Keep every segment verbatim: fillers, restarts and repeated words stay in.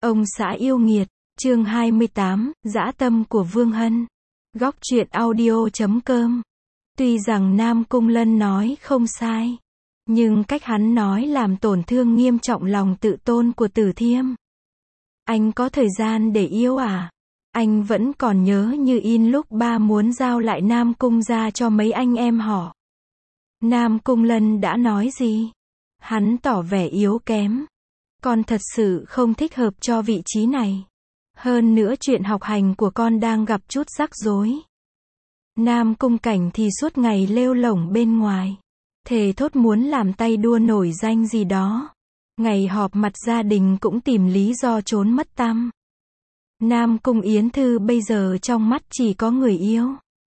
Ông xã yêu nghiệt, chương hai mươi tám, dã tâm của Vương Hân. Góc truyện audio chấm com. Tuy rằng Nam Cung Lân nói không sai, nhưng cách hắn nói làm tổn thương nghiêm trọng lòng tự tôn của Tử Thiêm. Anh có thời gian để yêu à? Anh vẫn còn nhớ như in lúc ba muốn giao lại Nam Cung ra cho mấy anh em họ. Nam Cung Lân đã nói gì? Hắn tỏ vẻ yếu kém. Con thật sự không thích hợp cho vị trí này. Hơn nữa chuyện học hành của con đang gặp chút rắc rối. Nam Cung Cảnh thì suốt ngày lêu lổng bên ngoài. Thề thốt muốn làm tay đua nổi danh gì đó. Ngày họp mặt gia đình cũng tìm lý do trốn mất tăm. Nam Cung Yến Thư bây giờ trong mắt chỉ có người yêu.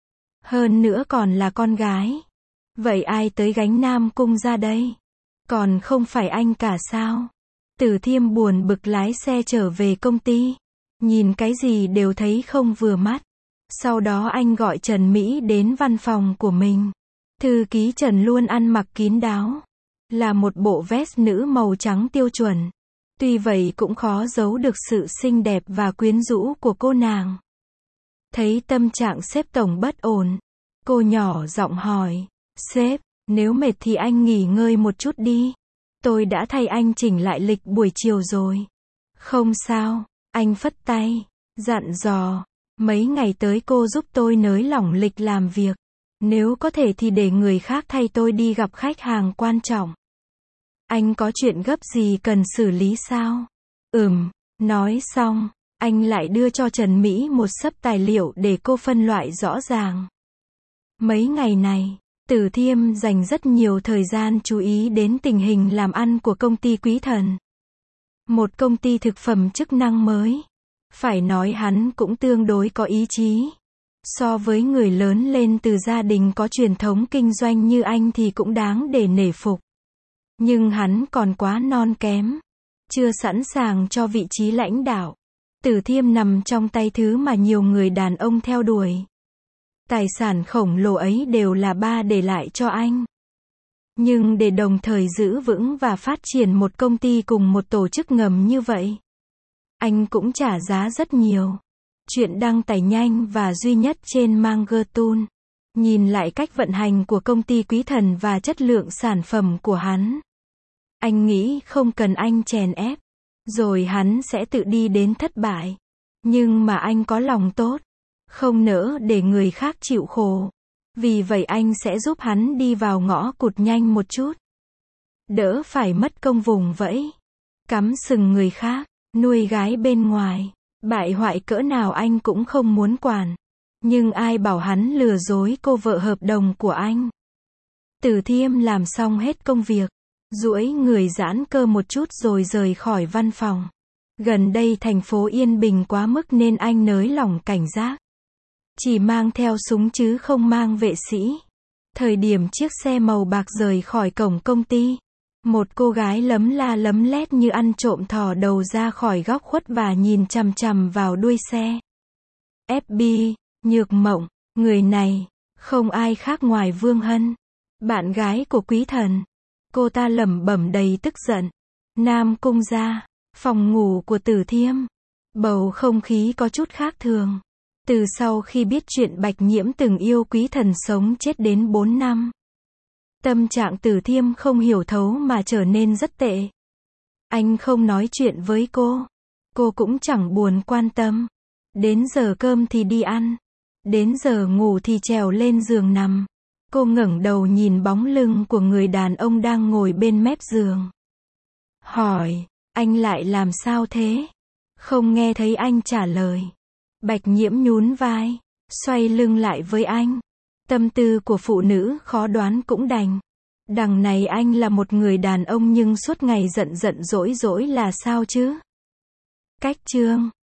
Hơn nữa còn là con gái. Vậy ai tới gánh Nam Cung ra đây? Còn không phải anh cả sao? Tử Thiêm buồn bực lái xe trở về công ty. Nhìn cái gì đều thấy không vừa mắt. Sau đó anh gọi Trần Mỹ đến văn phòng của mình. Thư ký Trần luôn ăn mặc kín đáo. Là một bộ vest nữ màu trắng tiêu chuẩn. Tuy vậy cũng khó giấu được sự xinh đẹp và quyến rũ của cô nàng. Thấy tâm trạng sếp tổng bất ổn, cô nhỏ giọng hỏi, sếp, nếu mệt thì anh nghỉ ngơi một chút đi. Tôi đã thay anh chỉnh lại lịch buổi chiều rồi. Không sao, anh phất tay, dặn dò, mấy ngày tới cô giúp tôi nới lỏng lịch làm việc. Nếu có thể thì để người khác thay tôi đi gặp khách hàng quan trọng. Anh có chuyện gấp gì cần xử lý sao? Ừm, nói xong, anh lại đưa cho Trần Mỹ một xấp tài liệu để cô phân loại rõ ràng. Mấy ngày này, Tử Thiêm dành rất nhiều thời gian chú ý đến tình hình làm ăn của công ty Quý Thần. Một công ty thực phẩm chức năng mới. Phải nói hắn cũng tương đối có ý chí. So với người lớn lên từ gia đình có truyền thống kinh doanh như anh thì cũng đáng để nể phục. Nhưng hắn còn quá non kém. Chưa sẵn sàng cho vị trí lãnh đạo. Tử Thiêm nằm trong tay thứ mà nhiều người đàn ông theo đuổi. Tài sản khổng lồ ấy đều là ba để lại cho anh. Nhưng để đồng thời giữ vững và phát triển một công ty cùng một tổ chức ngầm như vậy, anh cũng trả giá rất nhiều. Chuyện đăng tải nhanh và duy nhất trên Mangertoon. Nhìn lại cách vận hành của công ty Quý Thần và chất lượng sản phẩm của hắn. Anh nghĩ không cần anh chèn ép. Rồi hắn sẽ tự đi đến thất bại. Nhưng mà anh có lòng tốt. Không nỡ để người khác chịu khổ. Vì vậy anh sẽ giúp hắn đi vào ngõ cụt nhanh một chút. Đỡ phải mất công vùng vẫy. Cắm sừng người khác. Nuôi gái bên ngoài. Bại hoại cỡ nào anh cũng không muốn quản. Nhưng ai bảo hắn lừa dối cô vợ hợp đồng của anh. Tử Thiêm làm xong hết công việc. Duỗi người giãn cơ một chút rồi rời khỏi văn phòng. Gần đây thành phố yên bình quá mức nên anh nới lỏng cảnh giác. Chỉ mang theo súng chứ không mang vệ sĩ. Thời điểm chiếc xe màu bạc rời khỏi cổng công ty, một cô gái lấm la lấm lét như ăn trộm thò đầu ra khỏi góc khuất và nhìn chằm chằm vào đuôi xe. ép bê, Nhược Mộng, người này, không ai khác ngoài Vương Hân, bạn gái của Quý Thần. Cô ta lẩm bẩm đầy tức giận. Nam Cung ra, phòng ngủ của Tử Thiêm. Bầu không khí có chút khác thường. Từ sau khi biết chuyện Bạch Nhiễm từng yêu Quý Thần sống chết đến bốn năm. Tâm trạng Tử Thiêm không hiểu thấu mà trở nên rất tệ. Anh không nói chuyện với cô. Cô cũng chẳng buồn quan tâm. Đến giờ cơm thì đi ăn. Đến giờ ngủ thì trèo lên giường nằm. Cô ngẩng đầu nhìn bóng lưng của người đàn ông đang ngồi bên mép giường. Hỏi, anh lại làm sao thế? Không nghe thấy anh trả lời. Bạch Nhiễm nhún vai, xoay lưng lại với anh. Tâm tư của phụ nữ khó đoán cũng đành. Đằng này anh là một người đàn ông nhưng suốt ngày giận giận dỗi dỗi là sao chứ? Cách chương